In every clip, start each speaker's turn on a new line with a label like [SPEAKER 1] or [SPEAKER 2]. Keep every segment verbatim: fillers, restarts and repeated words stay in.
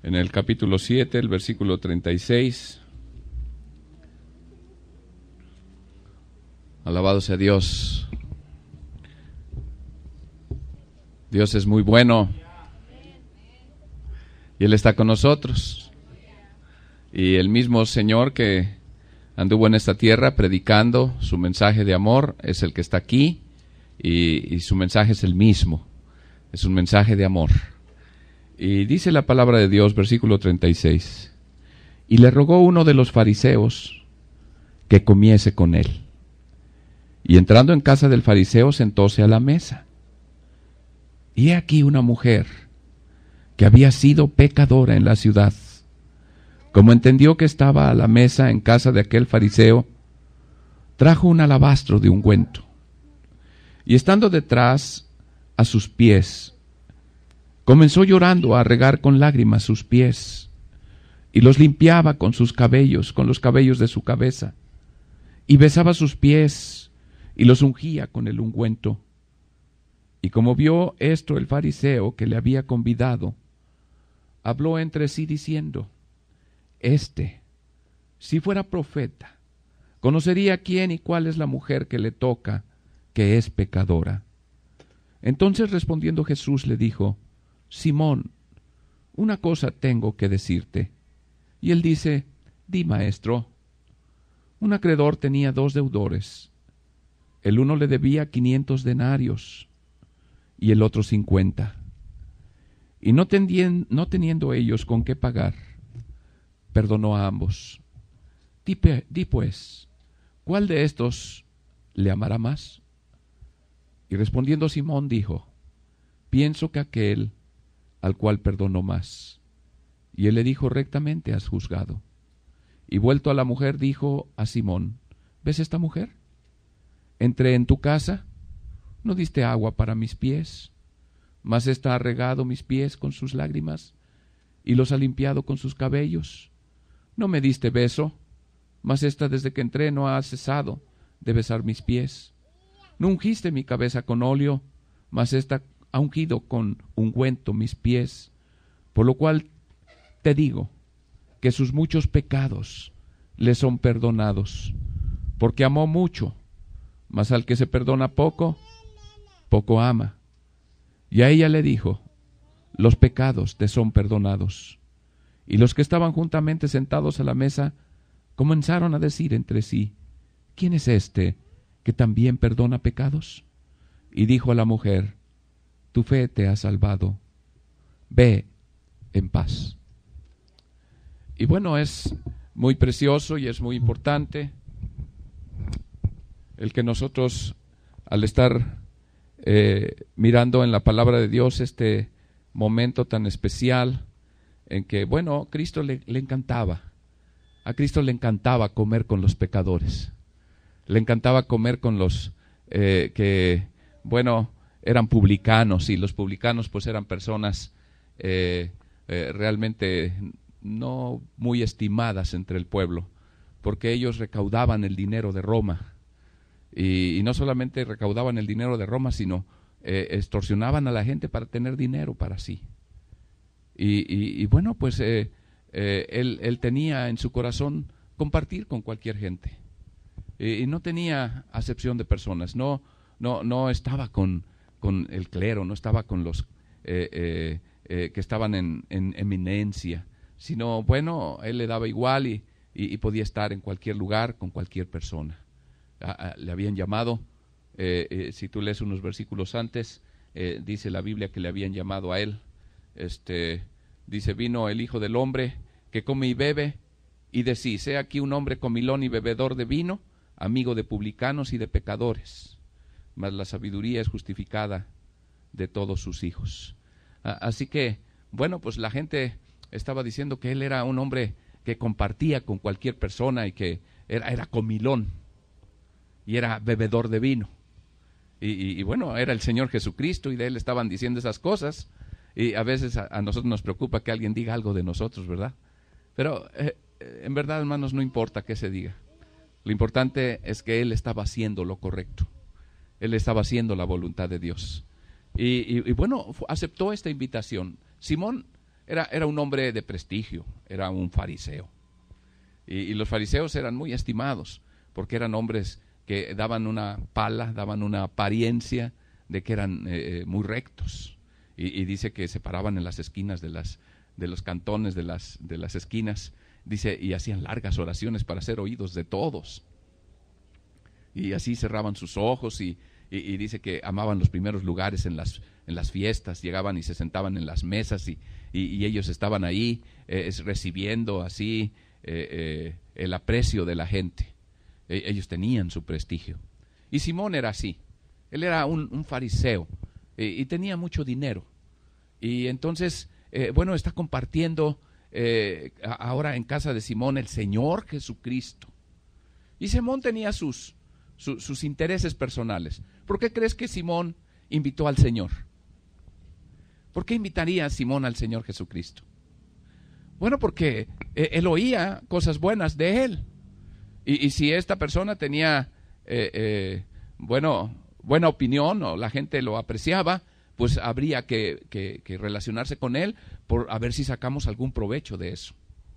[SPEAKER 1] en el capítulo siete, el versículo treinta y seis. Alabado sea Dios. Dios es muy bueno y Él está con nosotros. Y el mismo Señor que anduvo en esta tierra predicando su mensaje de amor es el que está aquí, y, y su mensaje es el mismo, es un mensaje de amor. Y dice la palabra de Dios, versículo treinta y seis, y le rogó uno de los fariseos que comiese con él. Y entrando en casa del fariseo, sentóse a la mesa. Y he aquí una mujer que había sido pecadora en la ciudad. Como entendió que estaba a la mesa en casa de aquel fariseo, trajo un alabastro de ungüento. Y estando detrás a sus pies, comenzó llorando a regar con lágrimas sus pies, y los limpiaba con sus cabellos, con los cabellos de su cabeza, y besaba sus pies, y los ungía con el ungüento. Y como vio esto el fariseo que le había convidado, habló entre sí diciendo: Este, si fuera profeta, conocería quién y cuál es la mujer que le toca, que es pecadora. Entonces respondiendo Jesús le dijo: Simón, una cosa tengo que decirte. Y él dice: Di, maestro. Un acreedor tenía dos deudores. El uno le debía quinientos denarios y el otro cincuenta. Y no, tendien, no teniendo ellos con qué pagar, perdonó a ambos. Di, di pues, ¿cuál de estos le amará más? Y respondiendo Simón dijo: Pienso que aquel al cual perdonó más. Y él le dijo: Rectamente has juzgado. Y vuelto a la mujer dijo a Simón: ¿Ves esta mujer? Entré en tu casa, no diste agua para mis pies, mas ésta ha regado mis pies con sus lágrimas y los ha limpiado con sus cabellos. No me diste beso, mas ésta desde que entré no ha cesado de besar mis pies. No ungiste mi cabeza con óleo, mas ésta ha ungido con ungüento mis pies. Por lo cual te digo que sus muchos pecados le son perdonados, porque amó mucho. Mas al que se perdona poco, poco ama. Y a ella le dijo: Los pecados te son perdonados. Y los que estaban juntamente sentados a la mesa comenzaron a decir entre sí: ¿Quién es este que también perdona pecados? Y dijo a la mujer: Tu fe te ha salvado. Ve en paz. Y bueno, es muy precioso y es muy importante el que nosotros, al estar eh, mirando en la palabra de Dios este momento tan especial en que, bueno, Cristo le, le encantaba, a Cristo le encantaba comer con los pecadores, le encantaba comer con los eh, que, bueno, eran publicanos, y los publicanos pues eran personas eh, eh, realmente no muy estimadas entre el pueblo, porque ellos recaudaban el dinero de Roma. Y, y no solamente recaudaban el dinero de Roma, sino eh, extorsionaban a la gente para tener dinero para sí. Y, y, y bueno, pues eh, eh, él, él tenía en su corazón compartir con cualquier gente. Y, y no tenía acepción de personas, no, no, no estaba con, con el clero, no estaba con los eh, eh, eh, que estaban en, en eminencia, sino, bueno, él le daba igual y, y, y podía estar en cualquier lugar con cualquier persona. Le habían llamado, eh, eh, si tú lees unos versículos antes, eh, dice la Biblia que le habían llamado a él, este, dice: vino el Hijo del Hombre que come y bebe, y decís: he aquí un hombre comilón y bebedor de vino, amigo de publicanos y de pecadores, mas la sabiduría es justificada de todos sus hijos. Así que, bueno, pues la gente estaba diciendo que él era un hombre que compartía con cualquier persona y que era, era comilón. Y era bebedor de vino. Y, y, y bueno, era el Señor Jesucristo, y de Él estaban diciendo esas cosas. Y a veces a, a nosotros nos preocupa que alguien diga algo de nosotros, ¿verdad? Pero eh, en verdad, hermanos, no importa qué se diga. Lo importante es que Él estaba haciendo lo correcto. Él estaba haciendo la voluntad de Dios. Y, y, y bueno, aceptó esta invitación. Simón era, era un hombre de prestigio, era un fariseo. Y, y los fariseos eran muy estimados, porque eran hombres que daban una pala, daban una apariencia de que eran eh, muy rectos. Y, y dice que se paraban en las esquinas de, las, de los cantones de las, de las esquinas, dice, y hacían largas oraciones para ser oídos de todos. Y así cerraban sus ojos y, y, y dice que amaban los primeros lugares en las, en las fiestas, llegaban y se sentaban en las mesas y, y, y ellos estaban ahí eh, recibiendo así eh, eh, el aprecio de la gente. E, ellos tenían su prestigio. Y Simón era así, él era un, un fariseo eh, y tenía mucho dinero. Y entonces, eh, bueno, está compartiendo eh, ahora en casa de Simón el Señor Jesucristo. Y Simón tenía sus... sus intereses personales. ¿Por qué crees que Simón invitó al Señor? ¿Por qué invitaría a Simón al Señor Jesucristo? Bueno, porque eh, él oía cosas buenas de él. Y, y si esta persona tenía, eh, eh, bueno, buena opinión o la gente lo apreciaba, pues habría que, que, que relacionarse con él por a ver si sacamos algún provecho de eso.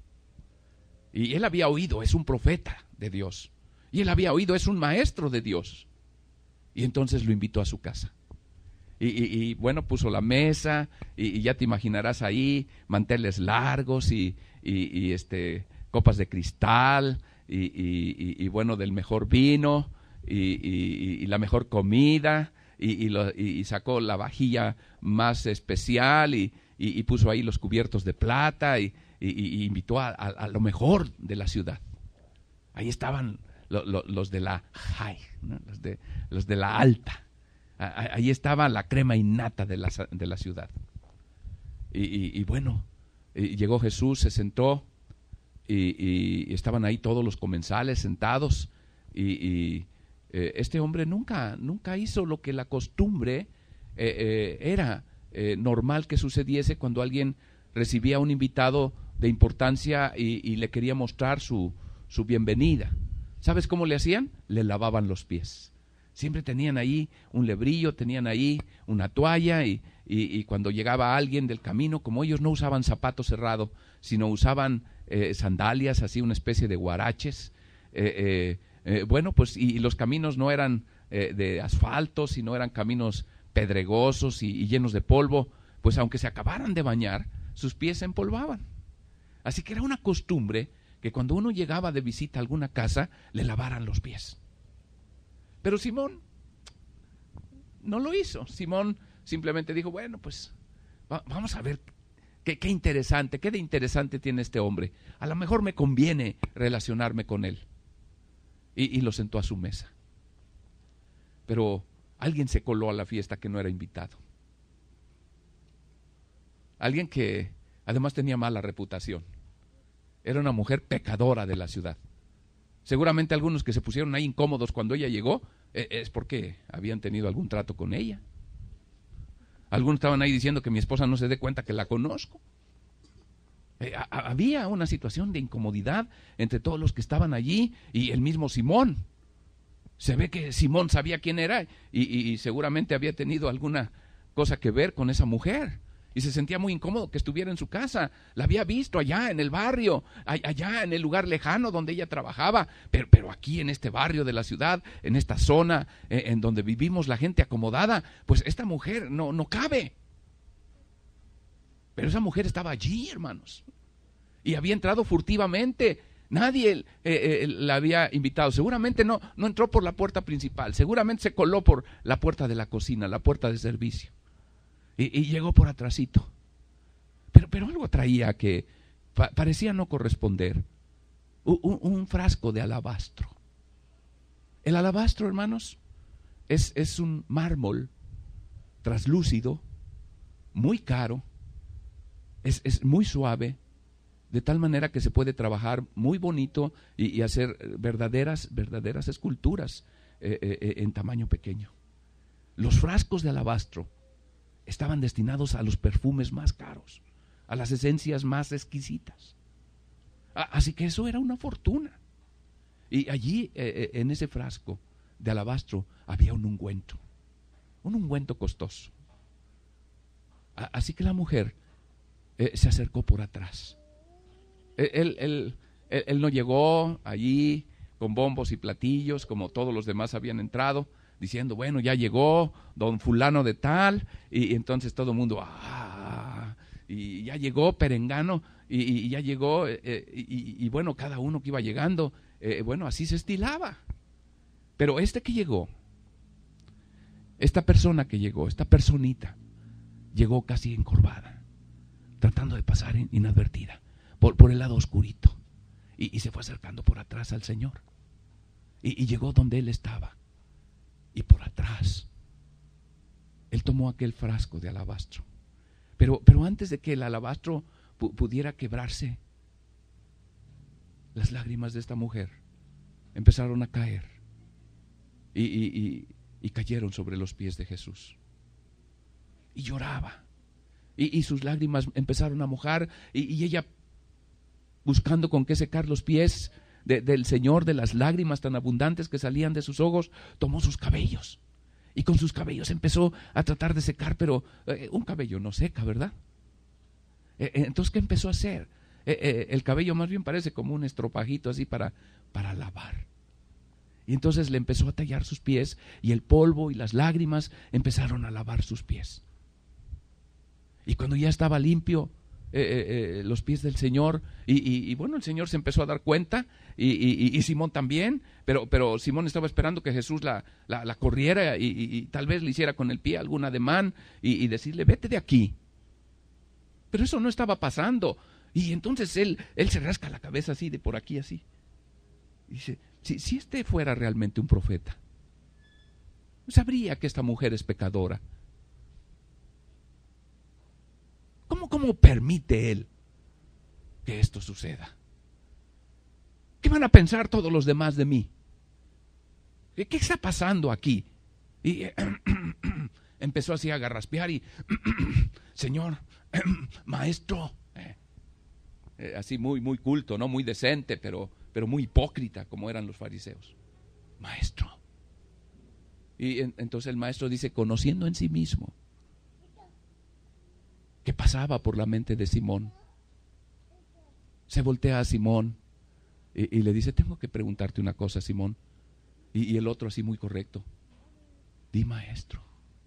[SPEAKER 1] Y él había oído, es un profeta de Dios. Y él había oído, es un maestro de Dios. Y entonces lo invitó a su casa. Y, y, y bueno, puso la mesa, y, y ya te imaginarás ahí, manteles largos y, y, y este, copas de cristal, y, y, y bueno, del mejor vino, y, y, y la mejor comida, y, y, lo, y sacó la vajilla más especial, y, y, y puso ahí los cubiertos de plata, y, y, y invitó a, a, a lo mejor de la ciudad. Ahí estaban los de la high, ¿no? los, de, los de la alta. Ahí estaba la crema innata de la, de la ciudad. Y, y, y bueno, y llegó Jesús, se sentó, y, y estaban ahí todos los comensales sentados, y, y eh, este hombre nunca, nunca hizo lo que la costumbre eh, eh, era eh, normal que sucediese cuando alguien recibía a un invitado de importancia y, y le quería mostrar su, su bienvenida. ¿Sabes cómo le hacían? Le lavaban los pies. Siempre tenían ahí un lebrillo, tenían ahí una toalla y, y, y cuando llegaba alguien del camino, como ellos no usaban zapato cerrado, sino usaban eh, sandalias, así una especie de guaraches, eh, eh, eh, bueno, pues y, y los caminos no eran eh, de asfalto, sino eran caminos pedregosos y, y llenos de polvo, pues aunque se acabaran de bañar, sus pies se empolvaban. Así que era una costumbre que cuando uno llegaba de visita a alguna casa, le lavaran los pies. Pero Simón no lo hizo. Simón simplemente dijo, bueno, pues va, vamos a ver qué, qué interesante, qué de interesante tiene este hombre. A lo mejor me conviene relacionarme con él. Y, y lo sentó a su mesa. Pero alguien se coló a la fiesta que no era invitado. Alguien que además tenía mala reputación. Era una mujer pecadora de la ciudad. Seguramente algunos que se pusieron ahí incómodos cuando ella llegó, eh, es porque habían tenido algún trato con ella. Algunos estaban ahí diciendo que mi esposa no se dé cuenta que la conozco. Eh, a, había una situación de incomodidad entre todos los que estaban allí y el mismo Simón. Se ve que Simón sabía quién era y, y, y seguramente había tenido alguna cosa que ver con esa mujer. Y se sentía muy incómodo que estuviera en su casa. La había visto allá en el barrio, allá en el lugar lejano donde ella trabajaba, pero, pero aquí en este barrio de la ciudad, en esta zona eh, en donde vivimos la gente acomodada, pues esta mujer no, no cabe. Pero esa mujer estaba allí, hermanos, y había entrado furtivamente. Nadie eh, eh, la había invitado. Seguramente no, no entró por la puerta principal, seguramente se coló por la puerta de la cocina, la puerta de servicio. Y, y llegó por atrasito. Pero, pero algo traía que pa, parecía no corresponder. Un, un frasco de alabastro. El alabastro, hermanos, es, es un mármol traslúcido, muy caro, es, es muy suave, de tal manera que se puede trabajar muy bonito y, y hacer verdaderas, verdaderas esculturas eh, eh, en tamaño pequeño. Los frascos de alabastro estaban destinados a los perfumes más caros, a las esencias más exquisitas. Así que eso era una fortuna. Y allí, eh, en ese frasco de alabastro, había un ungüento, un ungüento costoso. Así que la mujer eh, se acercó por atrás. Él, él, él, él no llegó allí con bombos y platillos como todos los demás habían entrado, diciendo, bueno, ya llegó don fulano de tal, y, y entonces todo el mundo, ah, y ya llegó Perengano, y, y ya llegó, eh, y, y bueno, cada uno que iba llegando, eh, bueno, así se estilaba. Pero este que llegó, esta persona que llegó, esta personita, llegó casi encorvada, tratando de pasar inadvertida, por, por el lado oscurito, y, y se fue acercando por atrás al Señor, y, y llegó donde él estaba, y por atrás, él tomó aquel frasco de alabastro, pero, pero antes de que el alabastro pu- pudiera quebrarse, las lágrimas de esta mujer empezaron a caer, y, y, y, y cayeron sobre los pies de Jesús, y lloraba, y, y sus lágrimas empezaron a mojar, y, y ella, buscando con qué secar los pies de, del Señor, de las lágrimas tan abundantes que salían de sus ojos, tomó sus cabellos, y con sus cabellos empezó a tratar de secar, pero eh, un cabello no seca, ¿verdad? Eh, eh, entonces, ¿qué empezó a hacer? Eh, eh, el cabello más bien parece como un estropajito así para, para lavar. Y entonces le empezó a tallar sus pies, y el polvo y las lágrimas empezaron a lavar sus pies. Y cuando ya estaba limpio eh, eh, eh, los pies del Señor, y, y, y bueno, el Señor se empezó a dar cuenta, y, y, y Simón también, pero, pero Simón estaba esperando que Jesús la, la, la corriera, y, y, y tal vez le hiciera con el pie algún ademán, y, y decirle, vete de aquí. Pero eso no estaba pasando, y entonces él, él se rasca la cabeza así, de por aquí así. Y dice, si, si este fuera realmente un profeta, sabría que esta mujer es pecadora. ¿Cómo, cómo permite él que esto suceda? ¿Qué van a pensar todos los demás de mí? ¿Qué, qué está pasando aquí? Y eh, empezó así a garraspear y, Señor, maestro, eh, eh, así muy, muy culto, no muy decente, pero, pero muy hipócrita como eran los fariseos. Maestro. Y en, entonces el maestro dice, conociendo en sí mismo, ¿qué pasaba por la mente de Simón? Se voltea a Simón y, y le dice, tengo que preguntarte una cosa, Simón. Y, y el otro así muy correcto, di maestro.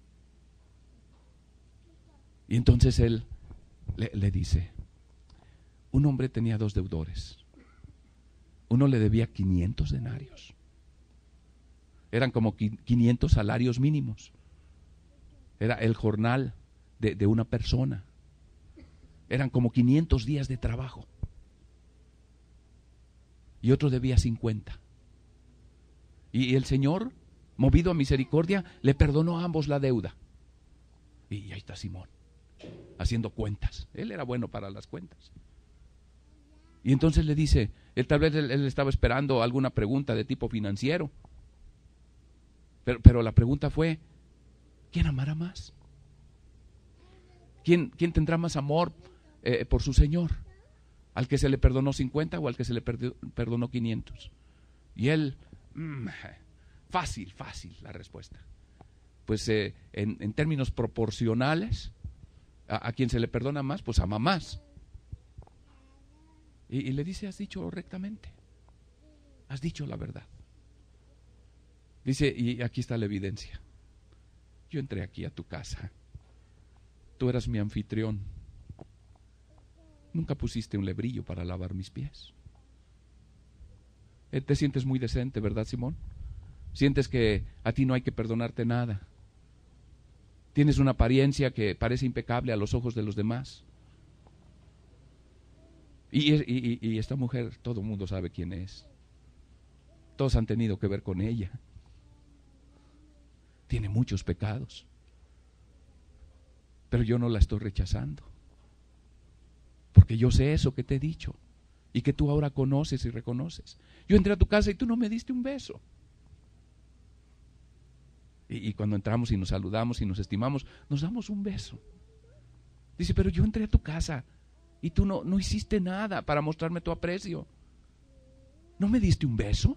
[SPEAKER 1] Y entonces él le, le dice, un hombre tenía dos deudores. Uno le debía quinientos denarios. Eran como quinientos salarios mínimos. Era el jornal de, de una persona. Eran como quinientos días de trabajo. Y otro debía cincuenta. Y el Señor, movido a misericordia, le perdonó a ambos la deuda. Y ahí está Simón, haciendo cuentas. Él era bueno para las cuentas. Y entonces le dice, él, tal vez él, él estaba esperando alguna pregunta de tipo financiero. Pero, pero la pregunta fue, ¿quién amará más? ¿Quién, quién tendrá más amor eh, por su Señor? ¿Al que se le perdonó cincuenta o al que se le perdió, perdonó quinientos? Y él, mmm, fácil, fácil la respuesta. Pues eh, en, en términos proporcionales, a, a quien se le perdona más, pues ama más. Y, y le dice, has dicho rectamente, has dicho la verdad. Dice, y aquí está la evidencia. Yo entré aquí a tu casa. Tú eras mi anfitrión. Nunca pusiste un lebrillo para lavar mis pies. Eh, te sientes muy decente, ¿verdad, Simón? Sientes que a ti no hay que perdonarte nada. Tienes una apariencia que parece impecable a los ojos de los demás. Y, y, y esta mujer, todo el mundo sabe quién es. Todos han tenido que ver con ella. Tiene muchos pecados, pero yo no la estoy rechazando, porque yo sé eso que te he dicho y que tú ahora conoces y reconoces. Yo entré a tu casa y tú no me diste un beso. Y, y cuando entramos y nos saludamos y nos estimamos, nos damos un beso. Dice, pero yo entré a tu casa y tú no, no hiciste nada para mostrarme tu aprecio. ¿No me diste un beso?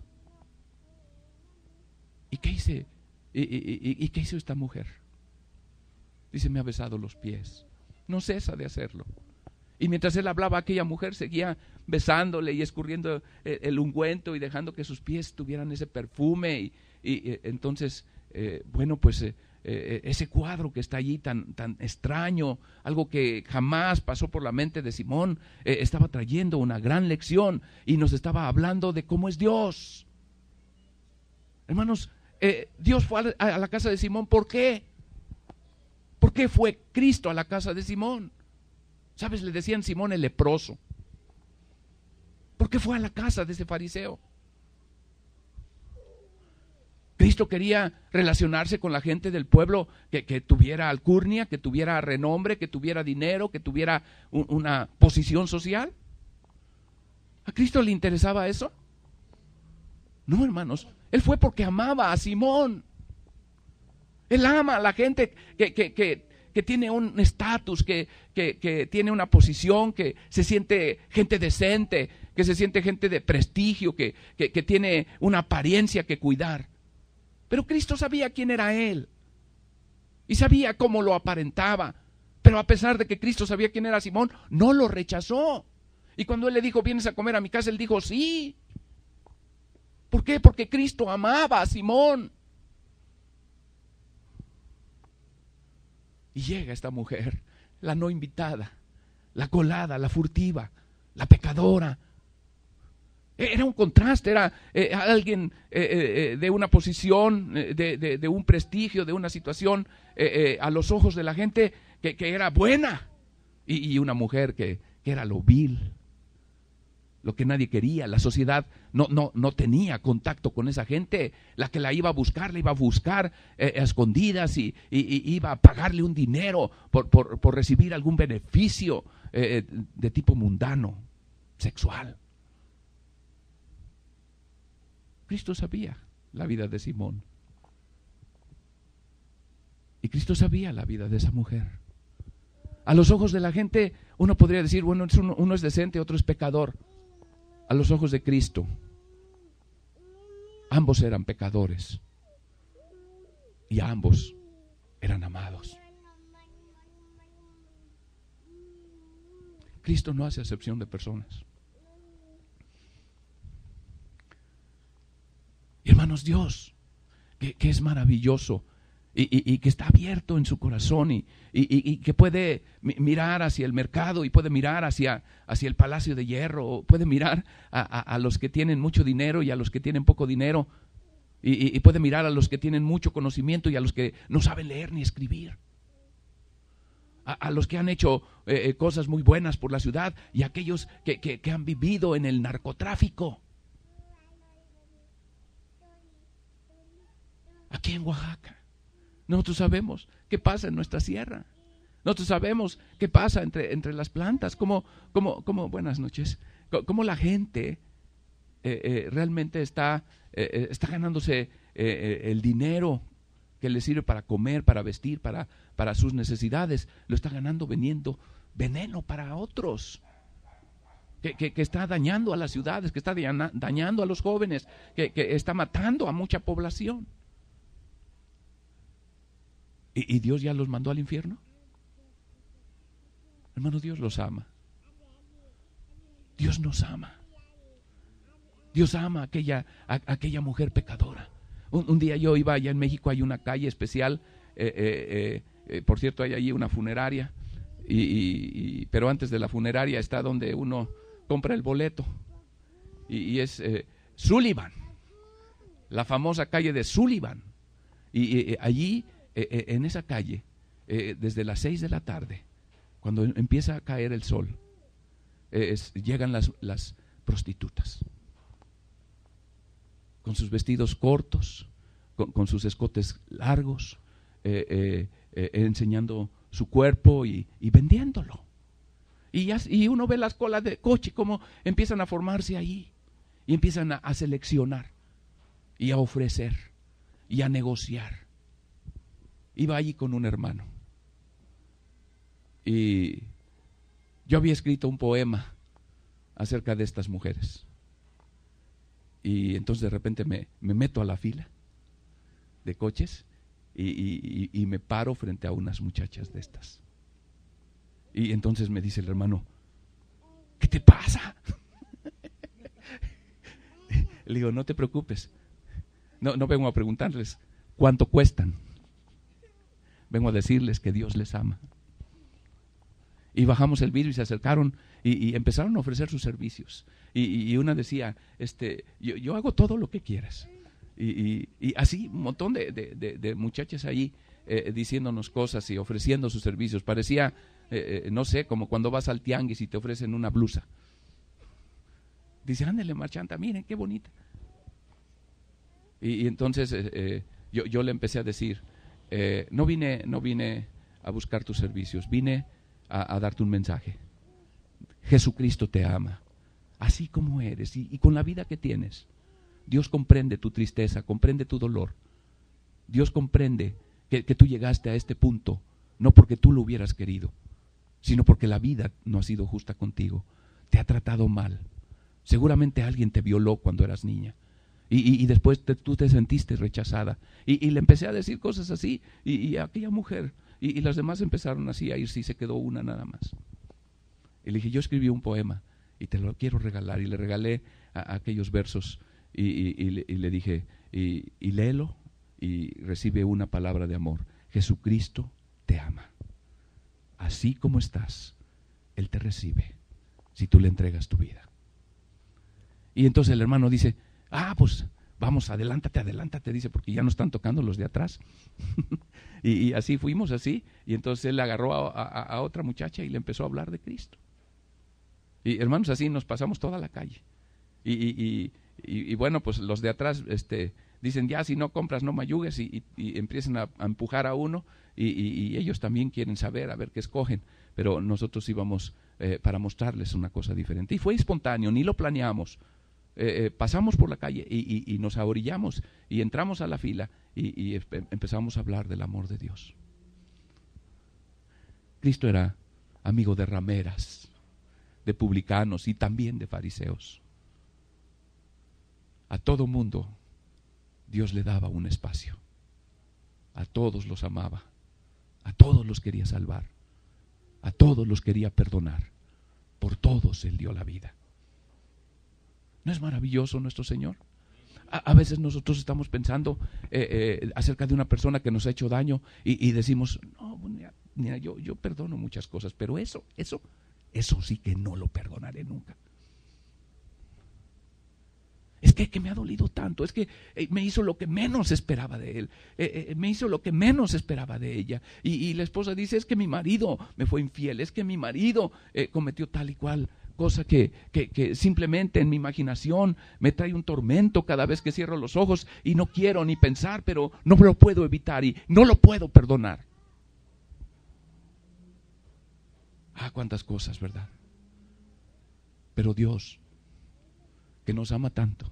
[SPEAKER 1] ¿Y qué hice? ¿Y, y, y, y qué hizo esta mujer? Dice, me ha besado los pies. No cesa de hacerlo. Y mientras él hablaba, aquella mujer seguía besándole y escurriendo el, el ungüento y dejando que sus pies tuvieran ese perfume. Y, y, y entonces, eh, bueno, pues eh, eh, ese cuadro que está allí tan, tan extraño, algo que jamás pasó por la mente de Simón, eh, estaba trayendo una gran lección y nos estaba hablando de cómo es Dios. Hermanos, eh, Dios fue a, a la casa de Simón, ¿por qué? ¿Por qué fue Cristo a la casa de Simón? ¿Sabes? Le decían Simón el leproso. ¿Por qué fue a la casa de ese fariseo? Cristo quería relacionarse con la gente del pueblo que, que tuviera alcurnia, que tuviera renombre, que tuviera dinero, que tuviera un, una posición social. ¿A Cristo le interesaba eso? No, hermanos. Él fue porque amaba a Simón. Él ama a la gente que, que, que, que tiene un estatus, que, que, que tiene una posición, que se siente gente decente, que se siente gente de prestigio, que, que, que tiene una apariencia que cuidar. Pero Cristo sabía quién era Él y sabía cómo lo aparentaba. Pero a pesar de que Cristo sabía quién era Simón, no lo rechazó. Y cuando Él le dijo, ¿vienes a comer a mi casa?, Él dijo, sí. ¿Por qué? Porque Cristo amaba a Simón. Y llega esta mujer, la no invitada, la colada, la furtiva, la pecadora. Era un contraste, era eh, alguien eh, eh, de una posición, eh, de, de, de un prestigio, de una situación eh, eh, a los ojos de la gente que, que era buena. Y, y una mujer que, que era lo vil, lo que nadie quería. La sociedad no, no, no tenía contacto con esa gente. La que la iba a buscar, la iba a buscar eh, a escondidas y, y, y iba a pagarle un dinero por, por, por recibir algún beneficio eh, de tipo mundano, sexual. Cristo sabía la vida de Simón. Y Cristo sabía la vida de esa mujer. A los ojos de la gente uno podría decir, bueno, uno, uno es decente, otro es pecador. A los ojos de Cristo, ambos eran pecadores y ambos eran amados. Cristo no hace acepción de personas. Y hermanos, Dios, que, que es maravilloso y, y, y que está abierto en su corazón y, y, y que puede mirar hacia el mercado y puede mirar hacia, hacia el palacio de hierro, o puede mirar a, a, a los que tienen mucho dinero y a los que tienen poco dinero, y, y, y puede mirar a los que tienen mucho conocimiento y a los que no saben leer ni escribir, a, a los que han hecho eh, cosas muy buenas por la ciudad y a aquellos que, que, que han vivido en el narcotráfico. Aquí en Oaxaca, nosotros sabemos qué pasa en nuestra sierra. Nosotros sabemos qué pasa entre, entre las plantas, cómo, cómo, cómo, buenas noches, cómo la gente eh, eh, realmente está, eh, está ganándose eh, el dinero que le sirve para comer, para vestir, para, para sus necesidades. Lo está ganando vendiendo veneno para otros. Que, que, que está dañando a las ciudades, que está dañando a los jóvenes, que, que está matando a mucha población. ¿Y, y Dios ya los mandó al infierno? Hermanos, Dios los ama. Dios nos ama. Dios ama a aquella, a, a aquella mujer pecadora. Un, un día yo iba allá en México, hay una calle especial, eh, eh, eh, por cierto hay allí una funeraria, y, y, y, pero antes de la funeraria está donde uno compra el boleto, y, y es eh, Sullivan, la famosa calle de Sullivan, y eh, allí eh, en esa calle, eh, desde las seis de la tarde, cuando empieza a caer el sol, eh, es, llegan las, las prostitutas, con sus vestidos cortos, con, con sus escotes largos, eh, eh, eh, enseñando su cuerpo y, y vendiéndolo. Y, ya, y uno ve las colas de coche, cómo empiezan a formarse ahí, y empiezan a, a seleccionar, y a ofrecer, y a negociar. Iba allí con un hermano, y yo había escrito un poema acerca de estas mujeres. Y entonces de repente me, me meto a la fila de coches y, y, y me paro frente a unas muchachas de estas. Y entonces me dice el hermano, ¿qué te pasa? Le digo, no te preocupes. No, no vengo a preguntarles cuánto cuestan. Vengo a decirles que Dios les ama. Y bajamos el vidrio y se acercaron y, y empezaron a ofrecer sus servicios. Y, y una decía, este, yo, yo hago todo lo que quieras. Y, y, y así un montón de, de, de, de muchachas ahí eh, diciéndonos cosas y ofreciendo sus servicios. Parecía, eh, no sé, como cuando vas al tianguis y te ofrecen una blusa. Dice, ándale marchanta, miren qué bonita. Y, y entonces eh, eh, yo, yo le empecé a decir, eh, no vine, no vine a buscar tus servicios, vine a, a darte un mensaje. Jesucristo te ama, así como eres y, y con la vida que tienes. Dios comprende tu tristeza, comprende tu dolor. Dios comprende que, que tú llegaste a este punto, no porque tú lo hubieras querido, sino porque la vida no ha sido justa contigo. Te ha tratado mal. Seguramente alguien te violó cuando eras niña. Y, y, y después te, tú te sentiste rechazada. Y, y le empecé a decir cosas así. Y, y aquella mujer, y, y las demás empezaron así a irse y se quedó una nada más. Y le dije, yo escribí un poema y te lo quiero regalar. Y le regalé a, a aquellos versos y, y, y, le, y le dije, y, y léelo y recibe una palabra de amor. Jesucristo te ama. Así como estás, Él te recibe si tú le entregas tu vida. Y entonces el hermano dice, ah, pues vamos, adelántate, adelántate, dice, porque ya no están tocando los de atrás. y, y así fuimos, así, y entonces él agarró a, a, a otra muchacha y le empezó a hablar de Cristo. Y hermanos, así nos pasamos toda la calle. Y, y, y, y, y bueno, pues los de atrás este, dicen, ya si no compras no me ayudes, y, y, y empiezan a, a empujar a uno, y, y, y ellos también quieren saber, a ver qué escogen, pero nosotros íbamos eh, para mostrarles una cosa diferente. Y fue espontáneo, ni lo planeamos. Eh, eh, pasamos por la calle y, y, y nos ahorillamos y entramos a la fila y, y empezamos a hablar del amor de Dios. Cristo era amigo de rameras, de publicanos y también de fariseos. A todo mundo Dios le daba un espacio. A todos los amaba, a todos los quería salvar, a todos los quería perdonar. Por todos Él dio la vida. ¿No es maravilloso nuestro Señor? A, a veces nosotros estamos pensando eh, eh, acerca de una persona que nos ha hecho daño y, y decimos, no, mira, mira, yo, yo perdono muchas cosas, pero eso, eso, eso sí que no lo perdonaré nunca. Es que, que me ha dolido tanto, es que eh, me hizo lo que menos esperaba de él, eh, eh, me hizo lo que menos esperaba de ella. Y, y la esposa dice, es que mi marido me fue infiel, es que mi marido eh, cometió tal y cual cosa que, que, que simplemente en mi imaginación me trae un tormento cada vez que cierro los ojos y no quiero ni pensar, pero no lo puedo evitar y no lo puedo perdonar. Ah, cuántas cosas, ¿verdad? Pero Dios, que nos ama tanto,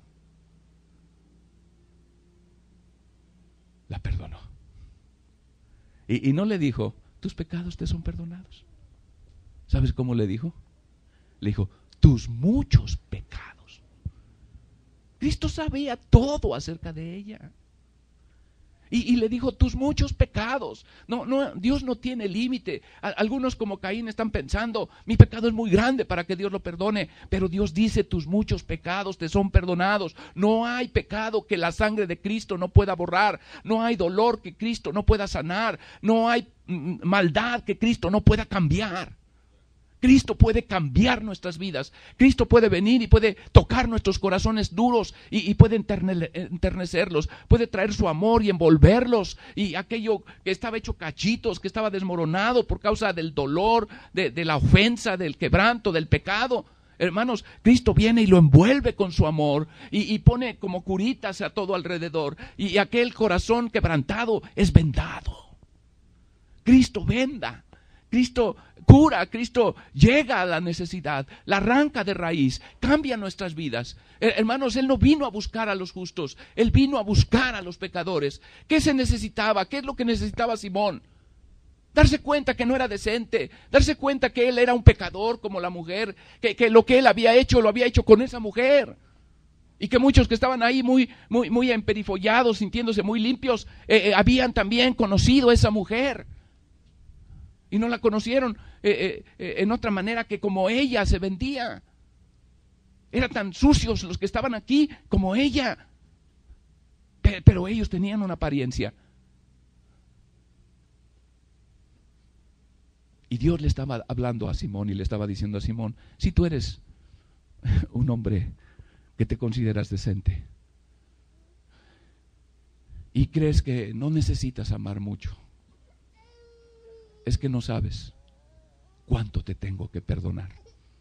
[SPEAKER 1] la perdonó. Y, y no le dijo, tus pecados te son perdonados. ¿Sabes cómo le dijo? Le dijo, tus muchos pecados. Cristo sabía todo acerca de ella. Y, y le dijo, tus muchos pecados. No, no, Dios no tiene límite. Algunos como Caín están pensando, mi pecado es muy grande para que Dios lo perdone. Pero Dios dice, tus muchos pecados te son perdonados. No hay pecado que la sangre de Cristo no pueda borrar. No hay dolor que Cristo no pueda sanar. No hay maldad que Cristo no pueda cambiar. Cristo puede cambiar nuestras vidas. Cristo puede venir y puede tocar nuestros corazones duros y, y puede enterne, enternecerlos. Puede traer su amor y envolverlos. Y aquello que estaba hecho cachitos, que estaba desmoronado por causa del dolor, de, de la ofensa, del quebranto, del pecado. Hermanos, Cristo viene y lo envuelve con su amor y, y pone como curitas a todo alrededor. Y, y aquel corazón quebrantado es vendado. Cristo venda. Cristo cura, Cristo llega a la necesidad, la arranca de raíz, cambia nuestras vidas. Hermanos, Él no vino a buscar a los justos, Él vino a buscar a los pecadores. ¿Qué se necesitaba? ¿Qué es lo que necesitaba Simón? Darse cuenta que no era decente, darse cuenta que él era un pecador como la mujer, que, que lo que él había hecho, lo había hecho con esa mujer. Y que muchos que estaban ahí muy, muy, muy emperifollados, sintiéndose muy limpios, eh, eh, habían también conocido a esa mujer. Y no la conocieron eh, eh, en otra manera que como ella se vendía. Eran tan sucios los que estaban aquí como ella. Pero ellos tenían una apariencia. Y Dios le estaba hablando a Simón y le estaba diciendo a Simón, si tú eres un hombre que te consideras decente y crees que no necesitas amar mucho, es que no sabes cuánto te tengo que perdonar.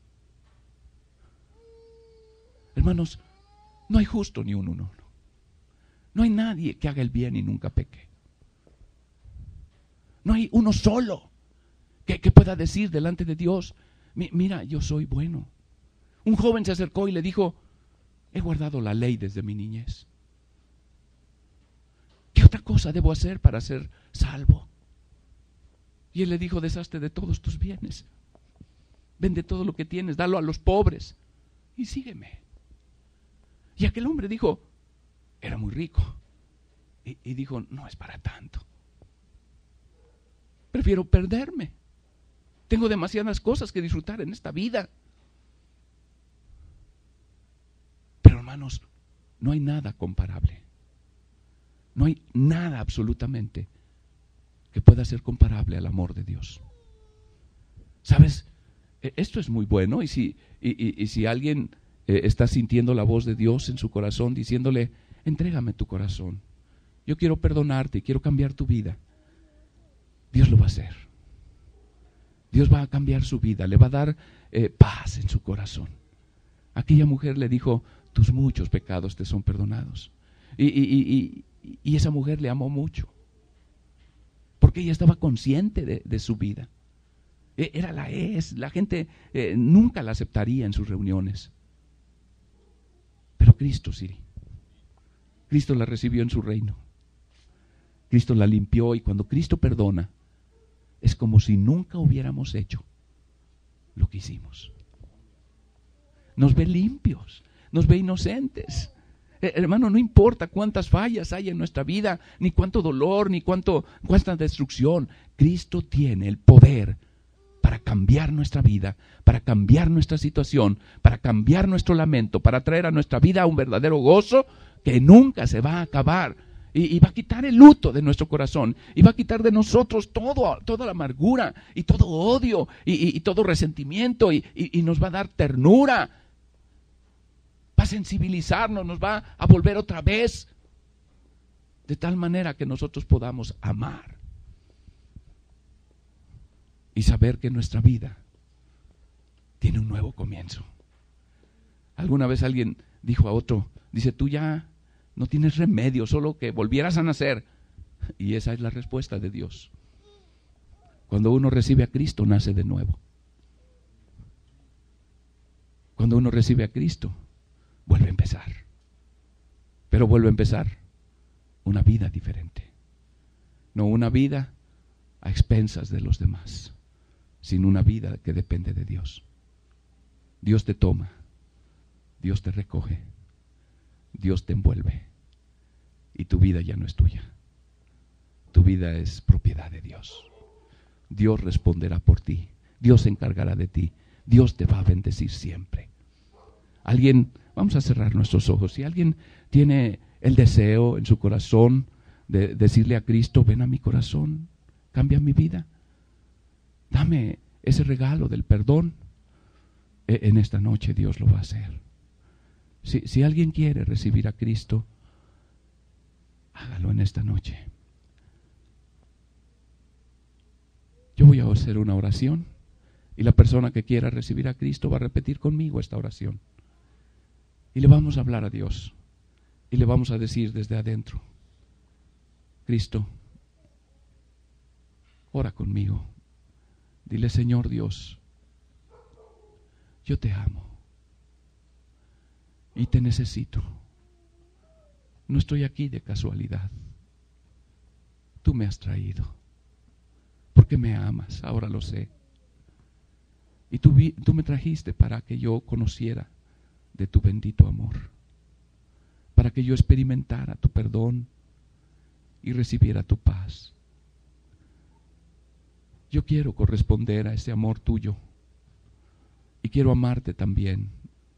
[SPEAKER 1] Hermanos, no hay justo ni un uno. No hay nadie que haga el bien y nunca peque. No hay uno solo que, que pueda decir delante de Dios, mira, yo soy bueno. Un joven se acercó y le dijo, he guardado la ley desde mi niñez. ¿Qué otra cosa debo hacer para ser salvo? Y él le dijo, deshazte de todos tus bienes. Vende todo lo que tienes, dalo a los pobres y sígueme. Y aquel hombre dijo, era muy rico. Y, y dijo, no es para tanto. Prefiero perderme. Tengo demasiadas cosas que disfrutar en esta vida. Pero hermanos, no hay nada comparable. No hay nada absolutamente que pueda ser comparable al amor de Dios. ¿Sabes? Esto es muy bueno y si, y, y, y si alguien eh, está sintiendo la voz de Dios en su corazón diciéndole, entrégame tu corazón, yo quiero perdonarte y quiero cambiar tu vida, Dios lo va a hacer. Dios va a cambiar su vida, le va a dar eh, paz en su corazón. Aquella mujer le dijo, tus muchos pecados te son perdonados. Y, y, y, y, y esa mujer le amó mucho, porque ella estaba consciente de, de su vida. Era la es, la gente eh, nunca la aceptaría en sus reuniones. Pero Cristo sí. Cristo la recibió en su reino. Cristo la limpió y cuando Cristo perdona, es como si nunca hubiéramos hecho lo que hicimos. Nos ve limpios, nos ve inocentes. Eh, hermano, no importa cuántas fallas hay en nuestra vida, ni cuánto dolor, ni cuánto, cuánta destrucción. Cristo tiene el poder para cambiar nuestra vida, para cambiar nuestra situación, para cambiar nuestro lamento, para traer a nuestra vida un verdadero gozo que nunca se va a acabar. Y, y va a quitar el luto de nuestro corazón. Y va a quitar de nosotros todo, toda la amargura y todo odio y, y, y todo resentimiento. Y, y, y nos va a dar ternura. Va a sensibilizarnos, nos va a volver otra vez. De tal manera que nosotros podamos amar. Y saber que nuestra vida tiene un nuevo comienzo. Alguna vez alguien dijo a otro, dice, tú ya no tienes remedio, solo que volvieras a nacer. Y esa es la respuesta de Dios. Cuando uno recibe a Cristo, nace de nuevo. Cuando uno recibe a Cristo, vuelve a empezar. Pero vuelve a empezar una vida diferente. No una vida a expensas de los demás, sino una vida que depende de Dios. Dios te toma, Dios te recoge, Dios te envuelve y tu vida ya no es tuya. Tu vida es propiedad de Dios. Dios responderá por ti, Dios se encargará de ti, Dios te va a bendecir siempre. Alguien, vamos a cerrar nuestros ojos, si alguien tiene el deseo en su corazón de decirle a Cristo, ven a mi corazón, cambia mi vida, dame ese regalo del perdón, en esta noche Dios lo va a hacer. Si, si alguien quiere recibir a Cristo, hágalo en esta noche. Yo voy a hacer una oración y la persona que quiera recibir a Cristo va a repetir conmigo esta oración. Y le vamos a hablar a Dios y le vamos a decir desde adentro, Cristo, ora conmigo. Dile, Señor Dios, yo te amo y te necesito. No estoy aquí de casualidad. Tú me has traído porque me amas, ahora lo sé. Y tú, tú me trajiste para que yo conociera de tu bendito amor, para que yo experimentara tu perdón y recibiera tu paz. yo quiero corresponder a ese amor tuyo y quiero amarte también.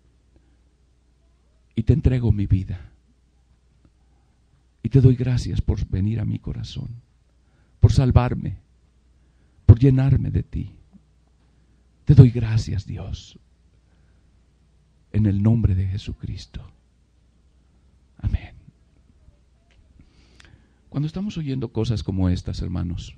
[SPEAKER 1] Y te entrego mi vida. Y te doy gracias por venir a mi corazón, por salvarme, por llenarme de ti. Te doy gracias, Dios, en el nombre de Jesucristo. Amén. Cuando estamos oyendo cosas como estas, hermanos,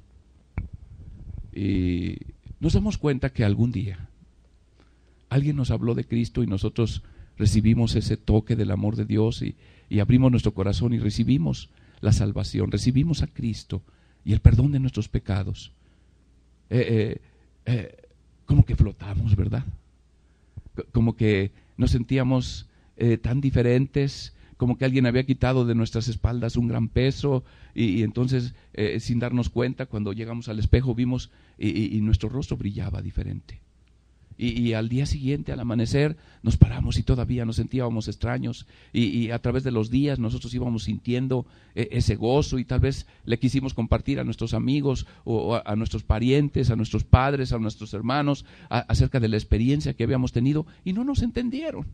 [SPEAKER 1] y nos damos cuenta que algún día alguien nos habló de Cristo y nosotros recibimos ese toque del amor de Dios y, y abrimos nuestro corazón y recibimos la salvación, recibimos a Cristo y el perdón de nuestros pecados. Eh, eh, eh, como que flotamos, ¿verdad? Como que nos sentíamos eh, tan diferentes, como que alguien había quitado de nuestras espaldas un gran peso y, y entonces eh, sin darnos cuenta, cuando llegamos al espejo vimos y, y, y nuestro rostro brillaba diferente. Y, y al día siguiente, al amanecer, nos paramos y todavía nos sentíamos extraños y, y a través de los días nosotros íbamos sintiendo eh, ese gozo y tal vez le quisimos compartir a nuestros amigos o, o a, a nuestros parientes, a nuestros padres, a nuestros hermanos a, acerca de la experiencia que habíamos tenido y no nos entendieron.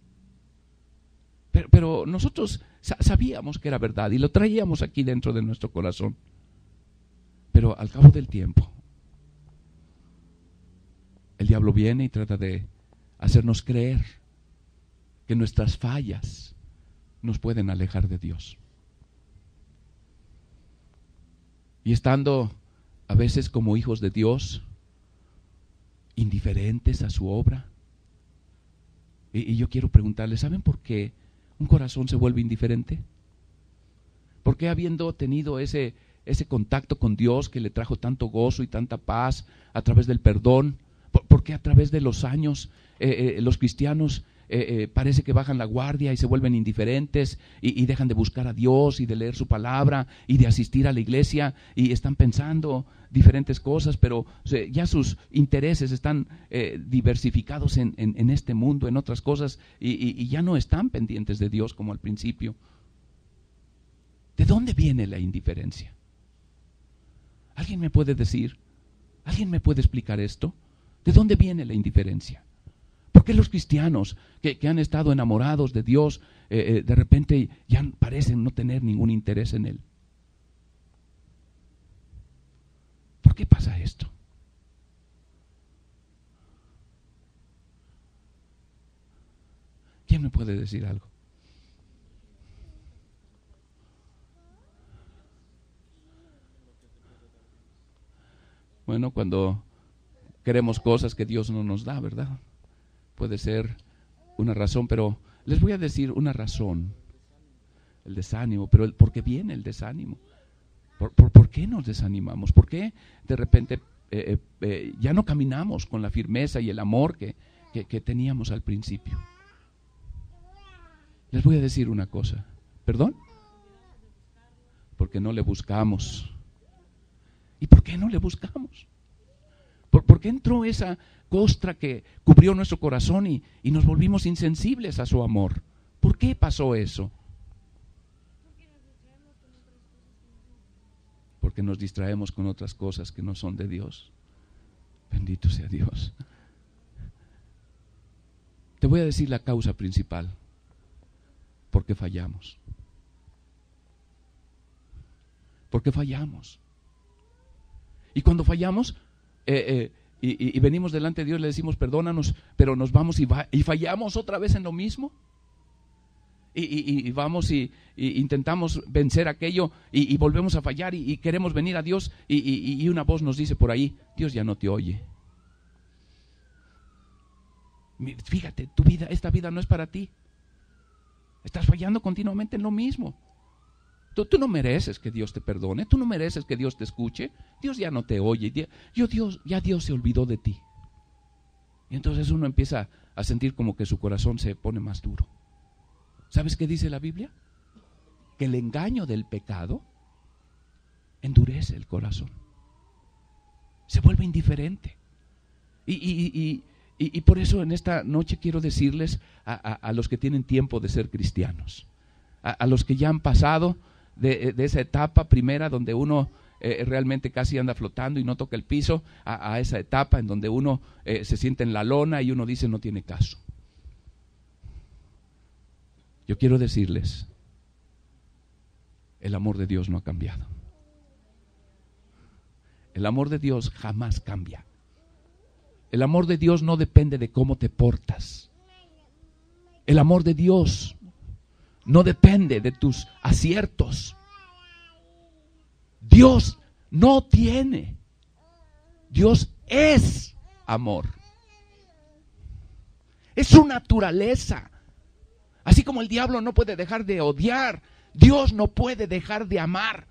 [SPEAKER 1] Pero, pero nosotros sa- sabíamos que era verdad y lo traíamos aquí dentro de nuestro corazón. Pero al cabo del tiempo, el diablo viene y trata de hacernos creer que nuestras fallas nos pueden alejar de Dios. Y estando a veces como hijos de Dios, indiferentes a su obra. Y, y yo quiero preguntarles, ¿saben por qué un corazón se vuelve indiferente? ¿Por qué habiendo tenido ese, ese contacto con Dios que le trajo tanto gozo y tanta paz a través del perdón, ¿por qué a través de los años eh, eh, los cristianos eh, eh, parece que bajan la guardia y se vuelven indiferentes y, y dejan de buscar a Dios y de leer su palabra y de asistir a la iglesia y están pensando diferentes cosas, pero o sea, ya sus intereses están eh, diversificados en, en, en este mundo, en otras cosas y, y, y ya no están pendientes de Dios como al principio? ¿De dónde viene la indiferencia? ¿Alguien me puede decir? ¿Alguien me puede explicar esto? ¿De dónde viene la indiferencia? ¿Por qué los cristianos que, que han estado enamorados de Dios eh, eh, de repente ya parecen no tener ningún interés en Él? ¿Por qué pasa esto? ¿Quién me puede decir algo? Bueno, cuando queremos cosas que Dios no nos da, ¿verdad? Puede ser una razón, pero les voy a decir una razón. El desánimo, pero el, ¿por qué viene el desánimo? ¿Por, por, por qué nos desanimamos? ¿Por qué de repente eh, eh, ya no caminamos con la firmeza y el amor que, que, que teníamos al principio? Les voy a decir una cosa. ¿Perdón? Porque no le buscamos. ¿Y por qué no le buscamos? ¿Por, por qué entró esa costra que cubrió nuestro corazón y, y nos volvimos insensibles a su amor? ¿Por qué pasó eso? Porque nos distraemos con otras cosas que no son de Dios. Bendito sea Dios. Te voy a decir la causa principal. Porque fallamos. Porque fallamos. Y cuando fallamos eh, eh, y, y, y venimos delante de Dios, le decimos perdónanos, pero nos vamos y, va, y fallamos otra vez en lo mismo. Y, y, y vamos y, y intentamos vencer aquello y, y volvemos a fallar y, y queremos venir a Dios y, y, y una voz nos dice por ahí, Dios ya no te oye. Fíjate, tu vida, esta vida no es para ti. Estás fallando continuamente en lo mismo. Tú, tú no mereces que Dios te perdone, tú no mereces que Dios te escuche, Dios ya no te oye, yo, Dios, ya Dios se olvidó de ti. Y entonces uno empieza a sentir como que su corazón se pone más duro. ¿Sabes qué dice la Biblia? Que el engaño del pecado endurece el corazón. Se vuelve indiferente. Y, y, y, y, y por eso en esta noche quiero decirles a, a, a los que tienen tiempo de ser cristianos, a, a los que ya han pasado de, de esa etapa primera donde uno eh, realmente casi anda flotando y no toca el piso, a, a esa etapa en donde uno eh, se siente en la lona y uno dice no tiene caso. Yo quiero decirles, el amor de Dios no ha cambiado. El amor de Dios jamás cambia. El amor de Dios no depende de cómo te portas. El amor de Dios no depende de tus aciertos. Dios no tiene. Dios es amor. Es su naturaleza. Así como el diablo no puede dejar de odiar, Dios no puede dejar de amar.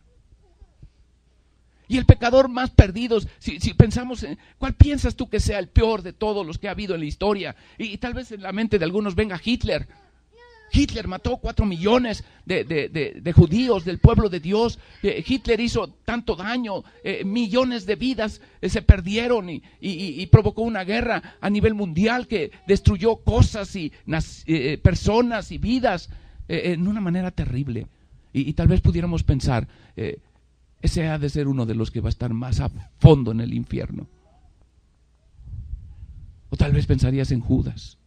[SPEAKER 1] Y el pecador más perdido, si, si pensamos en, ¿cuál piensas tú que sea el peor de todos los que ha habido en la historia? Y, y tal vez en la mente de algunos venga Hitler. Hitler mató cuatro millones de, de, de, de judíos del pueblo de Dios. Eh, Hitler hizo tanto daño, eh, millones de vidas eh, se perdieron y, y, y provocó una guerra a nivel mundial que destruyó cosas y eh, personas y vidas eh, en una manera terrible. Y, y tal vez pudiéramos pensar, eh, ese ha de ser uno de los que va a estar más a fondo en el infierno. O tal vez pensarías en Judas.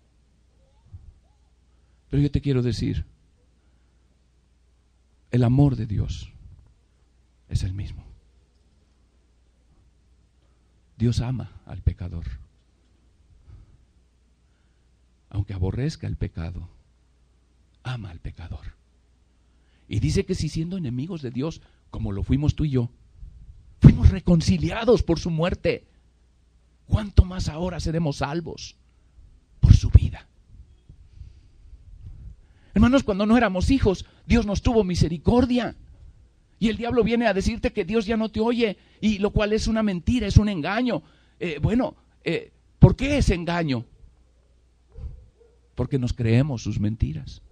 [SPEAKER 1] Pero yo te quiero decir, el amor de Dios es el mismo. Dios ama al pecador. Aunque aborrezca el pecado, ama al pecador. Y dice que si siendo enemigos de Dios, como lo fuimos tú y yo, fuimos reconciliados por su muerte, ¿cuánto más ahora seremos salvos por su vida? Hermanos, cuando no éramos hijos, Dios nos tuvo misericordia. Y el diablo viene a decirte que Dios ya no te oye, y lo cual es una mentira, es un engaño. Eh, bueno, eh, ¿por qué ese engaño? Porque nos creemos sus mentiras.